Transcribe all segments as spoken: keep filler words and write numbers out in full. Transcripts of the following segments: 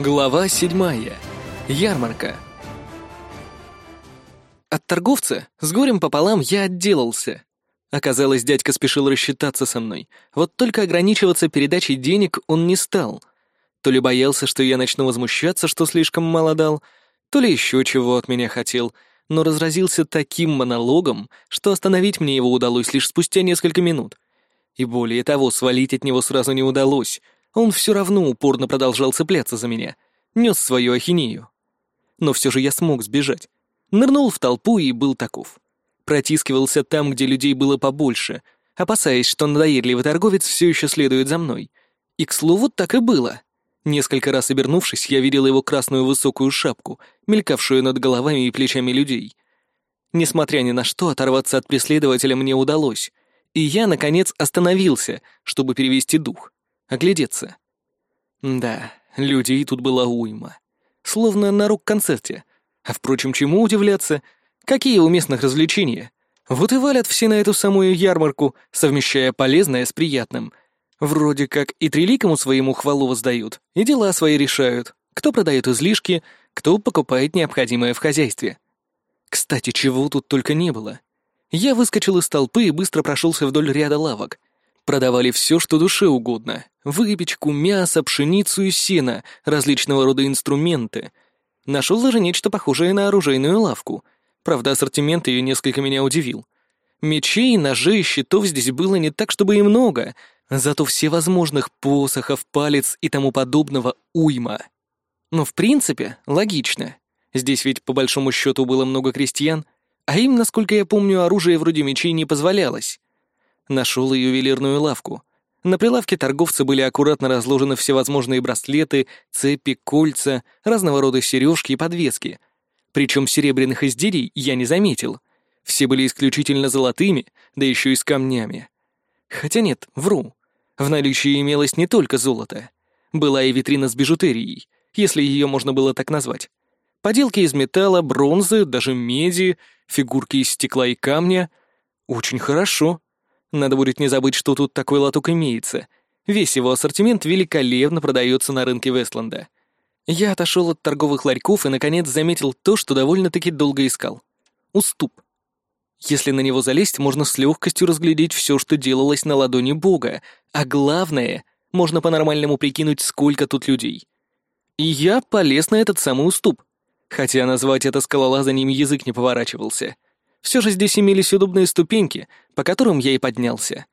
Глава седьмая. Ярмарка. От торговца с горем пополам я отделался. Оказалось, дядька спешил рассчитаться со мной. Вот только ограничиваться передачей денег он не стал. То ли боялся, что я начну возмущаться, что слишком мало дал, то ли еще чего от меня хотел, но разразился таким монологом, что остановить мне его удалось лишь спустя несколько минут. И более того, свалить от него сразу не удалось. Он все равно упорно продолжал цепляться за меня, нес свою ахинею. Но все же я смог сбежать. Нырнул в толпу и был таков. Протискивался там, где людей было побольше, опасаясь, что надоедливый торговец все еще следует за мной. И, к слову, так и было. Несколько раз обернувшись, я видел его красную высокую шапку, мелькавшую над головами и плечами людей. Несмотря ни на что, оторваться от преследователя мне удалось, и я, наконец, остановился, чтобы перевести дух. Оглядеться. Да, людей тут была уйма. Словно на рок-концерте. А впрочем, чему удивляться? Какие у местных развлечения? Вот и валят все на эту самую ярмарку, совмещая полезное с приятным. Вроде как и триликому своему хвалу воздают, и дела свои решают. Кто продает излишки, кто покупает необходимое в хозяйстве. Кстати, чего тут только не было. Я выскочил из толпы и быстро прошелся вдоль ряда лавок. Продавали все, что душе угодно. Выпечку, мясо, пшеницу и сено, различного рода инструменты. Нашел даже нечто похожее на оружейную лавку. Правда, ассортимент ее несколько меня удивил. Мечей, ножей, щитов здесь было не так, чтобы и много, зато всевозможных посохов, палец и тому подобного уйма. Но в принципе, логично. Здесь ведь по большому счету было много крестьян, а им, насколько я помню, оружие вроде мечей не позволялось. Нашел и ювелирную лавку. На прилавке торговца были аккуратно разложены всевозможные браслеты, цепи, кольца, разного рода сережки и подвески. Причем серебряных изделий я не заметил. Все были исключительно золотыми, да еще и с камнями. Хотя нет, вру. В наличии имелось не только золото. Была и витрина с бижутерией, если ее можно было так назвать. Поделки из металла, бронзы, даже меди, фигурки из стекла и камня. Очень хорошо. Надо будет не забыть, что тут такой лоток имеется. Весь его ассортимент великолепно продается на рынке Вестленда. Я отошел от торговых ларьков и, наконец, заметил то, что довольно-таки долго искал. Уступ. Если на него залезть, можно с легкостью разглядеть все, что делалось на ладони Бога, а главное, можно по-нормальному прикинуть, сколько тут людей. И я полез на этот самый уступ, хотя назвать это скалолазанием язык не поворачивался. Все же здесь имелись удобные ступеньки, по которым я и поднялся.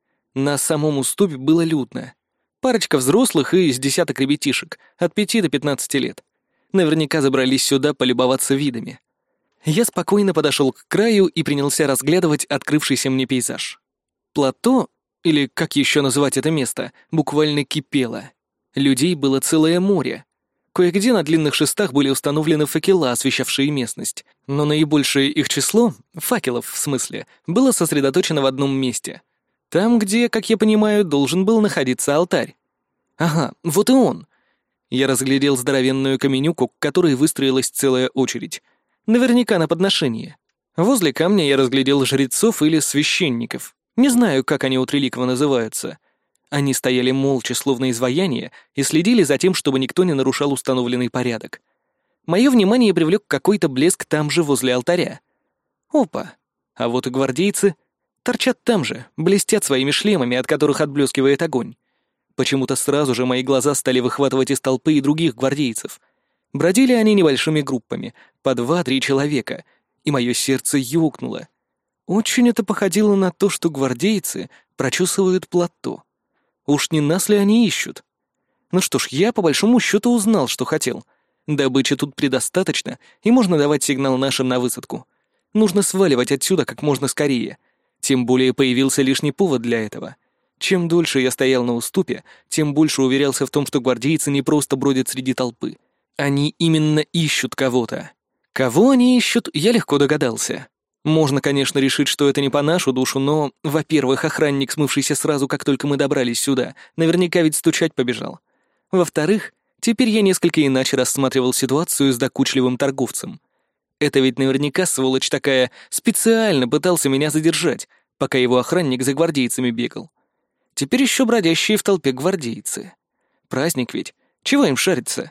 На самом уступе было людно. Парочка взрослых и с десяток ребятишек, от пяти до пятнадцати лет. Наверняка забрались сюда полюбоваться видами. Я спокойно подошел к краю и принялся разглядывать открывшийся мне пейзаж. Плато, или как еще называть это место, буквально кипело. Людей было целое море. Кое-где на длинных шестах были установлены факела, освещавшие местность, но наибольшее их число, факелов в смысле, было сосредоточено в одном месте. Там, где, как я понимаю, должен был находиться алтарь. Ага, вот и он. Я разглядел здоровенную каменюку, к которой выстроилась целая очередь. Наверняка на подношение. Возле камня я разглядел жрецов или священников. Не знаю, как они у Триликова называются. Они стояли молча, словно изваяния, и следили за тем, чтобы никто не нарушал установленный порядок. Мое внимание привлек какой-то блеск там же, возле алтаря. Опа! А вот и гвардейцы торчат там же, блестят своими шлемами, от которых отблескивает огонь. Почему-то сразу же мои глаза стали выхватывать из толпы и других гвардейцев. Бродили они небольшими группами, по два-три человека, и мое сердце ёкнуло. Очень это походило на то, что гвардейцы прочесывают плато. Уж не нас ли они ищут? Ну что ж, я по большому счету узнал, что хотел. Добычи тут предостаточно, и можно давать сигнал нашим на высадку. Нужно сваливать отсюда как можно скорее. Тем более появился лишний повод для этого. Чем дольше я стоял на уступе, тем больше уверялся в том, что гвардейцы не просто бродят среди толпы. Они именно ищут кого-то. Кого они ищут, я легко догадался. Можно, конечно, решить, что это не по нашу душу, но, во-первых, охранник, смывшийся сразу, как только мы добрались сюда, наверняка ведь стучать побежал. Во-вторых, теперь я несколько иначе рассматривал ситуацию с докучливым торговцем. Это ведь наверняка, сволочь такая, специально пытался меня задержать, пока его охранник за гвардейцами бегал. Теперь еще бродящие в толпе гвардейцы. Праздник ведь. Чего им шариться?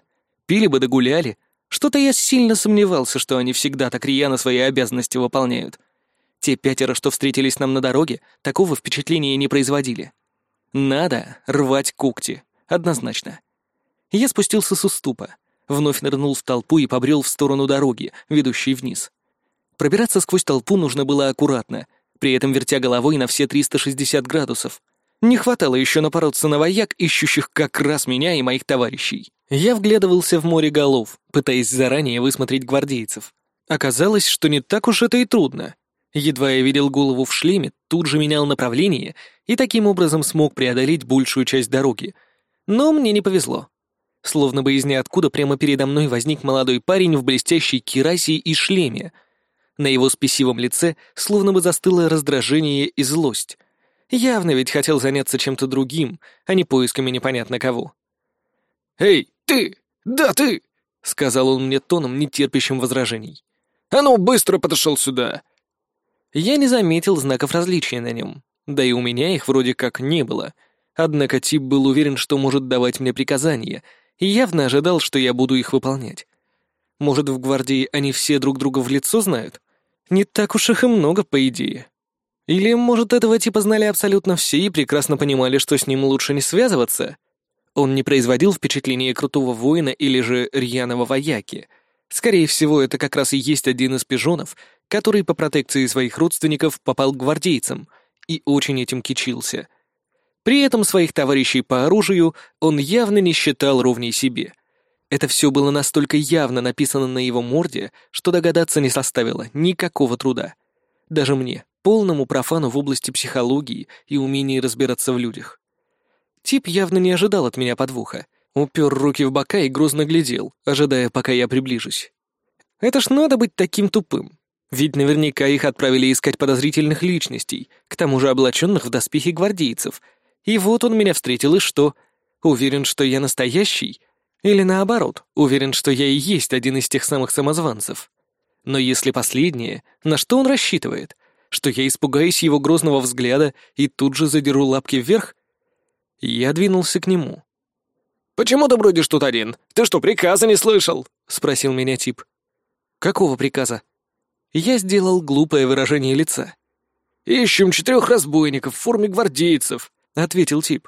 Допили бы, догуляли. Что-то я сильно сомневался, что они всегда так рьяно свои обязанности выполняют. Те пятеро, что встретились нам на дороге, такого впечатления не производили. Надо рвать когти, однозначно. Я спустился с уступа, вновь нырнул в толпу и побрел в сторону дороги, ведущей вниз. Пробираться сквозь толпу нужно было аккуратно, при этом вертя головой на все триста шестьдесят градусов. Не хватало еще напороться на вояк, ищущих как раз меня и моих товарищей. Я вглядывался в море голов, пытаясь заранее высмотреть гвардейцев. Оказалось, что не так уж это и трудно. Едва я видел голову в шлеме, тут же менял направление и таким образом смог преодолеть большую часть дороги. Но мне не повезло. Словно бы из ниоткуда прямо передо мной возник молодой парень в блестящей кирасе и шлеме. На его спесивом лице словно бы застыло раздражение и злость. Явно ведь хотел заняться чем-то другим, а не поисками непонятно кого. «Эй, ты! Да, ты!» — сказал он мне тоном, не терпящим возражений. «А ну, быстро подошел сюда!» Я не заметил знаков различия на нем, да и у меня их вроде как не было. Однако тип был уверен, что может давать мне приказания, и явно ожидал, что я буду их выполнять. Может, в гвардии они все друг друга в лицо знают? Не так уж их и много, по идее. Или, может, этого типа знали абсолютно все и прекрасно понимали, что с ним лучше не связываться? Он не производил впечатления крутого воина или же рьяного вояки. Скорее всего, это как раз и есть один из пижонов, который по протекции своих родственников попал к гвардейцам и очень этим кичился. При этом своих товарищей по оружию он явно не считал ровней себе. Это все было настолько явно написано на его морде, что догадаться не составило никакого труда. Даже мне, полному профану в области психологии и умении разбираться в людях. Тип явно не ожидал от меня подвоха. Упер руки в бока и грозно глядел, ожидая, пока я приближусь. Это ж надо быть таким тупым. Ведь наверняка их отправили искать подозрительных личностей, к тому же облаченных в доспехи гвардейцев. И вот он меня встретил, и что? Уверен, что я настоящий? Или наоборот, уверен, что я и есть один из тех самых самозванцев? Но если последнее, на что он рассчитывает? Что я испугаюсь его грозного взгляда и тут же задеру лапки вверх? Я двинулся к нему. «Почему ты бродишь тут один? Ты что, приказа не слышал?» — спросил меня тип. «Какого приказа?» Я сделал глупое выражение лица. «Ищем четырех разбойников в форме гвардейцев», — ответил тип.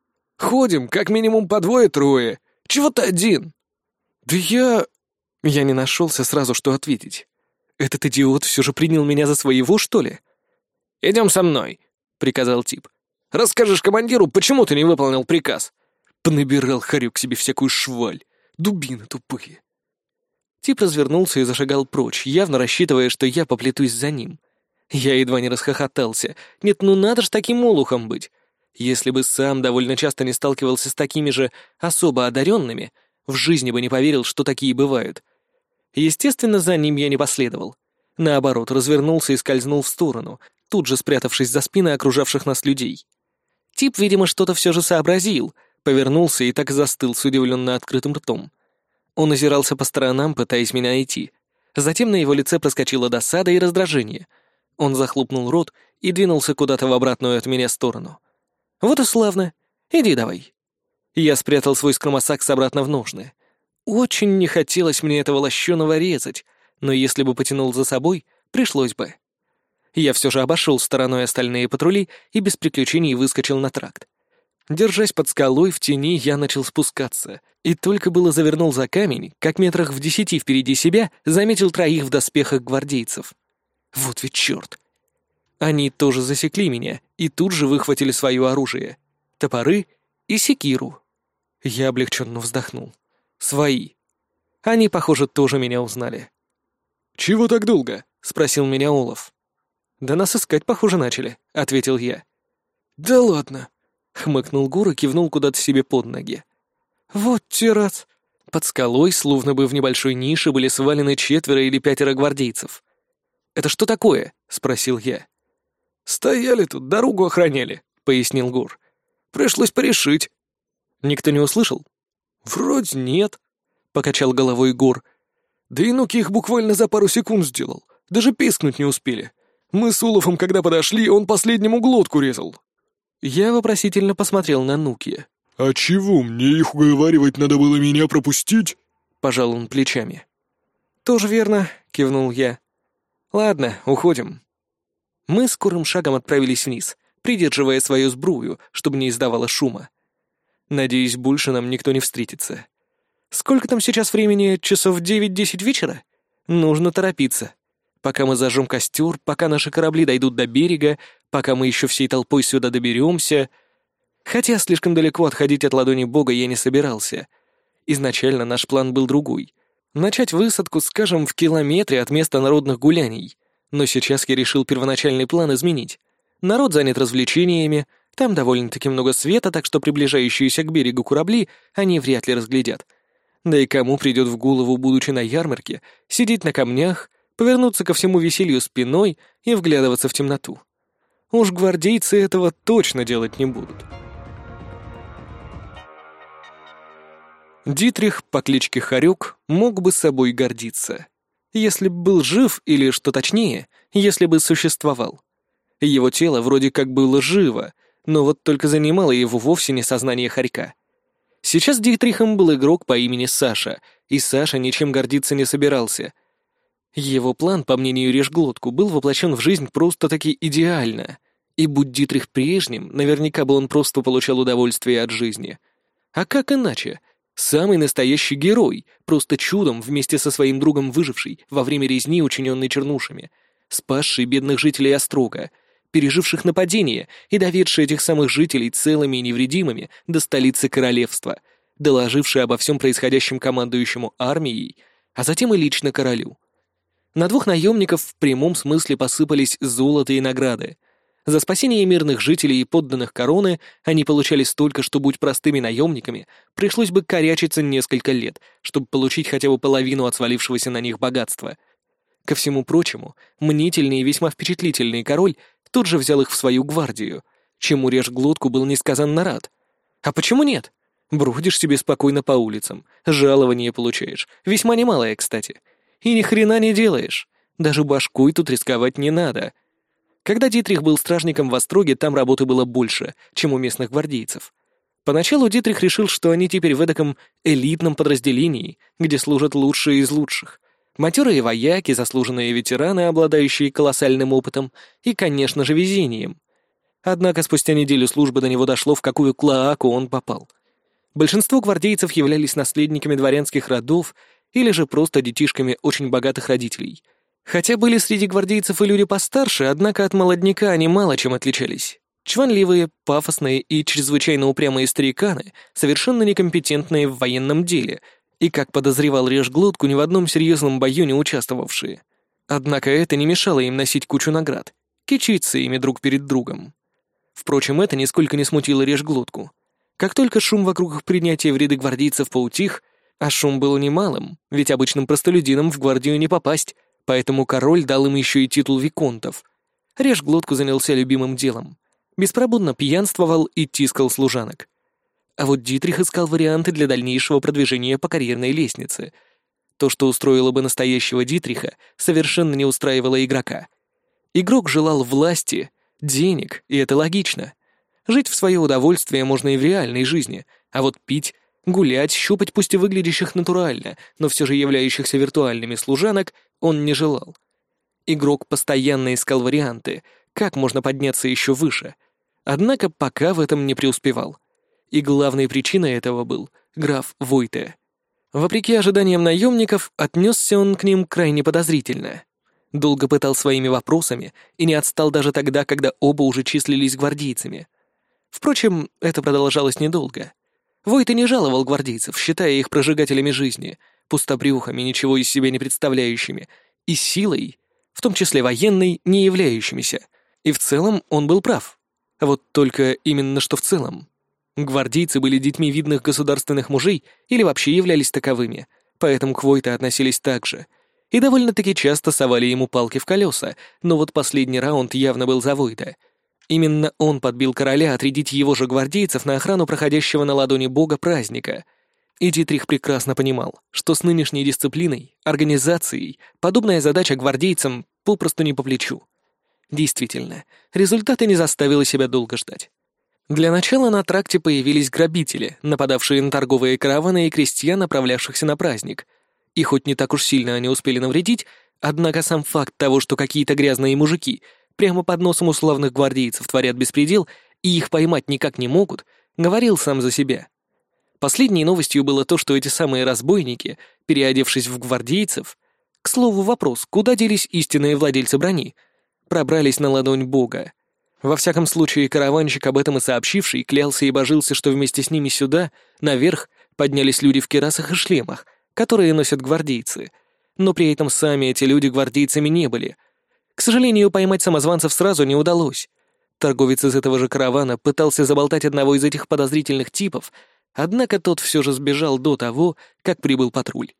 «Ходим, как минимум по двое-трое. Чего ты один?» «Да я...» Я не нашелся сразу, что ответить. «Этот идиот все же принял меня за своего, что ли?» «Идем со мной», — приказал тип. «Расскажешь командиру, почему ты не выполнил приказ?» Понабирал Харюк себе всякую шваль. Дубины тупые. Тип развернулся и зашагал прочь, явно рассчитывая, что я поплетусь за ним. Я едва не расхохотался. Нет, ну надо ж таким олухом быть. Если бы сам довольно часто не сталкивался с такими же особо одаренными, в жизни бы не поверил, что такие бывают. Естественно, за ним я не последовал. Наоборот, развернулся и скользнул в сторону, тут же спрятавшись за спины окружавших нас людей. Тип, видимо, что-то все же сообразил, повернулся и так застыл с удивленно открытым ртом. Он озирался по сторонам, пытаясь меня найти. Затем на его лице проскочила досада и раздражение. Он захлопнул рот и двинулся куда-то в обратную от меня сторону. «Вот и славно. Иди давай». Я спрятал свой скромосакс обратно в ножны. Очень не хотелось мне этого лощеного резать, но если бы потянул за собой, пришлось бы. Я все же обошел стороной остальные патрули и без приключений выскочил на тракт. Держась под скалой, в тени я начал спускаться, и только было завернул за камень, как метрах в десяти впереди себя заметил троих в доспехах гвардейцев. Вот ведь черт! Они тоже засекли меня и тут же выхватили свое оружие — топоры и секиру. Я облегченно вздохнул. Свои. Они, похоже, тоже меня узнали. «Чего так долго?» — спросил меня Олаф. «Да нас искать, похоже, начали», — ответил я. «Да ладно», — хмыкнул Гур и кивнул куда-то себе под ноги. «Вот те раз». Под скалой, словно бы в небольшой нише, были свалены четверо или пятеро гвардейцев. «Это что такое?» — спросил я. «Стояли тут, дорогу охраняли», — пояснил Гур. «Пришлось порешить». «Никто не услышал?» «Вроде нет», — покачал головой Гур. «Да и Нуки их буквально за пару секунд сделал. Даже пискнуть не успели. Мы с Улафом, когда подошли, он последнему глотку резал». Я вопросительно посмотрел на Нуки. «А чего, мне их уговаривать надо было меня пропустить?» — пожал он плечами. «Тоже верно», — кивнул я. «Ладно, уходим». Мы скорым шагом отправились вниз, придерживая свою сбрую, чтобы не издавала шума. Надеюсь, больше нам никто не встретится. Сколько там сейчас времени? Часов девять-десять вечера? Нужно торопиться. Пока мы зажжем костер, пока наши корабли дойдут до берега, пока мы еще всей толпой сюда доберемся. Хотя слишком далеко отходить от ладони Бога я не собирался. Изначально наш план был другой. Начать высадку, скажем, в километре от места народных гуляний. Но сейчас я решил первоначальный план изменить. Народ занят развлечениями, там довольно-таки много света, так что приближающиеся к берегу корабли они вряд ли разглядят. Да и кому придет в голову, будучи на ярмарке, сидеть на камнях, повернуться ко всему веселью спиной и вглядываться в темноту? Уж гвардейцы этого точно делать не будут. Дитрих по кличке Хорек мог бы собой гордиться. Если бы был жив, или, что точнее, если бы существовал. Его тело вроде как было живо, но вот только занимало его вовсе не сознание Хорька. Сейчас Дитрихом был игрок по имени Саша, и Саша ничем гордиться не собирался. Его план, по мнению Режглотку, был воплощен в жизнь просто-таки идеально. И будь Дитрих прежним, наверняка бы он просто получал удовольствие от жизни. А как иначе? Самый настоящий герой, просто чудом вместе со своим другом выживший во время резни, учиненной чернушами, спасший бедных жителей Острога, переживших нападение и доведший этих самых жителей целыми и невредимыми до столицы королевства, доложивший обо всем происходящем командующему армией, а затем и лично королю. На двух наемников в прямом смысле посыпались золото и награды. За спасение мирных жителей и подданных короны они получали столько, что, будь простыми наемниками, пришлось бы корячиться несколько лет, чтобы получить хотя бы половину от свалившегося на них богатства. Ко всему прочему, мнительный и весьма впечатлительный король тут же взял их в свою гвардию, чему Режглотку был несказанно рад. А почему нет? Бродишь себе спокойно по улицам, жалование получаешь, весьма немалое, кстати. И ни хрена не делаешь, даже башкой тут рисковать не надо. Когда Дитрих был стражником в Остроге, там работы было больше, чем у местных гвардейцев. Поначалу Дитрих решил, что они теперь в эдаком элитном подразделении, где служат лучшие из лучших. Матерые вояки, заслуженные ветераны, обладающие колоссальным опытом и, конечно же, везением. Однако спустя неделю службы до него дошло, в какую клоаку он попал. Большинство гвардейцев являлись наследниками дворянских родов или же просто детишками очень богатых родителей. Хотя были среди гвардейцев и люди постарше, однако от молодняка они мало чем отличались. Чванливые, пафосные и чрезвычайно упрямые стариканы, совершенно некомпетентные в военном деле, и, как подозревал Режглотку, ни в одном серьезном бою не участвовавшие. Однако это не мешало им носить кучу наград, кичиться ими друг перед другом. Впрочем, это нисколько не смутило Режглотку. Как только шум вокруг их принятия в ряды гвардейцев поутих, а шум был немалым, ведь обычным простолюдинам в гвардию не попасть, поэтому король дал им еще и титул виконтов. Режглотку занялся любимым делом. Беспробудно пьянствовал и тискал служанок. А вот Дитрих искал варианты для дальнейшего продвижения по карьерной лестнице. То, что устроило бы настоящего Дитриха, совершенно не устраивало игрока. Игрок желал власти, денег, и это логично. Жить в свое удовольствие можно и в реальной жизни, а вот пить, гулять, щупать пусть и выглядящих натурально, но все же являющихся виртуальными служанок он не желал. Игрок постоянно искал варианты, как можно подняться еще выше, однако пока в этом не преуспевал. И главной причиной этого был граф Войте. Вопреки ожиданиям наемников, отнесся он к ним крайне подозрительно. Долго пытал своими вопросами и не отстал даже тогда, когда оба уже числились гвардейцами. Впрочем, это продолжалось недолго. Войте не жаловал гвардейцев, считая их прожигателями жизни, пустобрюхами, ничего из себя не представляющими, и силой, в том числе военной, не являющимися. И в целом он был прав. А вот только именно что в целом. Гвардейцы были детьми видных государственных мужей или вообще являлись таковыми, поэтому к Войте относились так же. И довольно-таки часто совали ему палки в колеса, но вот последний раунд явно был за Войте. Именно он подбил короля отрядить его же гвардейцев на охрану проходящего на ладони бога праздника. И Дитрих прекрасно понимал, что с нынешней дисциплиной, организацией, подобная задача гвардейцам попросту не по плечу. Действительно, результаты не заставили себя долго ждать. Для начала на тракте появились грабители, нападавшие на торговые караваны и крестьян, направлявшихся на праздник. И хоть не так уж сильно они успели навредить, однако сам факт того, что какие-то грязные мужики прямо под носом у славных гвардейцев творят беспредел и их поймать никак не могут, говорил сам за себя. Последней новостью было то, что эти самые разбойники, переодевшись в гвардейцев, к слову вопрос, куда делись истинные владельцы брони, пробрались на ладонь Бога. Во всяком случае, караванщик, об этом и сообщивший, клялся и божился, что вместе с ними сюда, наверх, поднялись люди в кирасах и шлемах, которые носят гвардейцы. Но при этом сами эти люди гвардейцами не были. К сожалению, поймать самозванцев сразу не удалось. Торговец из этого же каравана пытался заболтать одного из этих подозрительных типов, однако тот все же сбежал до того, как прибыл патруль.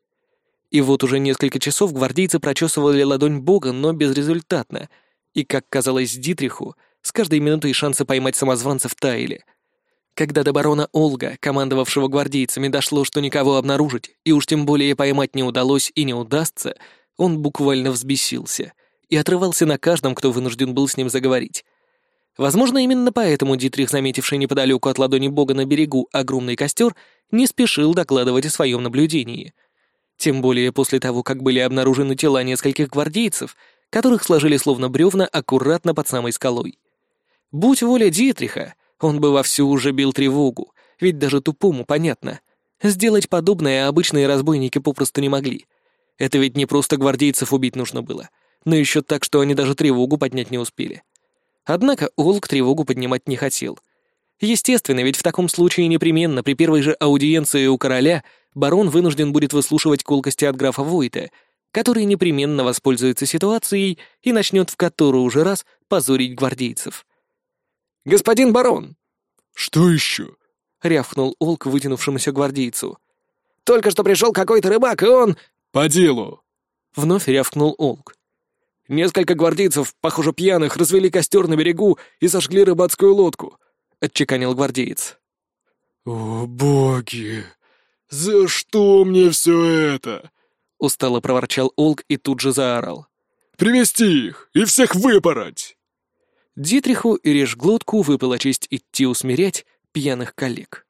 И вот уже несколько часов гвардейцы прочесывали ладонь Бога, но безрезультатно. И, как казалось Дитриху, с каждой минутой шансы поймать самозванцев таяли. Когда до барона Олга, командовавшего гвардейцами, дошло, что никого обнаружить, и уж тем более поймать не удалось и не удастся, он буквально взбесился и отрывался на каждом, кто вынужден был с ним заговорить. Возможно, именно поэтому Дитрих, заметивший неподалеку от ладони Бога на берегу огромный костер, не спешил докладывать о своем наблюдении. Тем более после того, как были обнаружены тела нескольких гвардейцев, которых сложили словно бревна аккуратно под самой скалой. Будь воля Дитриха, он бы вовсю уже бил тревогу, ведь даже тупому понятно. Сделать подобное обычные разбойники попросту не могли. Это ведь не просто гвардейцев убить нужно было, но еще так, что они даже тревогу поднять не успели. Однако Олг тревогу поднимать не хотел. Естественно, ведь в таком случае непременно при первой же аудиенции у короля барон вынужден будет выслушивать колкости от графа Войта, который непременно воспользуется ситуацией и начнет в который уже раз позорить гвардейцев. «Господин барон!» «Что еще?» — рявкнул Олг вытянувшемуся гвардейцу. «Только что пришел какой-то рыбак, и он...» «По делу!» — вновь рявкнул Олг. «Несколько гвардейцев, похоже, пьяных, развели костер на берегу и сожгли рыбацкую лодку», — отчеканил гвардеец. «О, боги! За что мне все это?» — устало проворчал Олг и тут же заорал. «Привести их и всех выпороть!» Дитриху и Режглотку выпала честь идти усмирять пьяных коллег.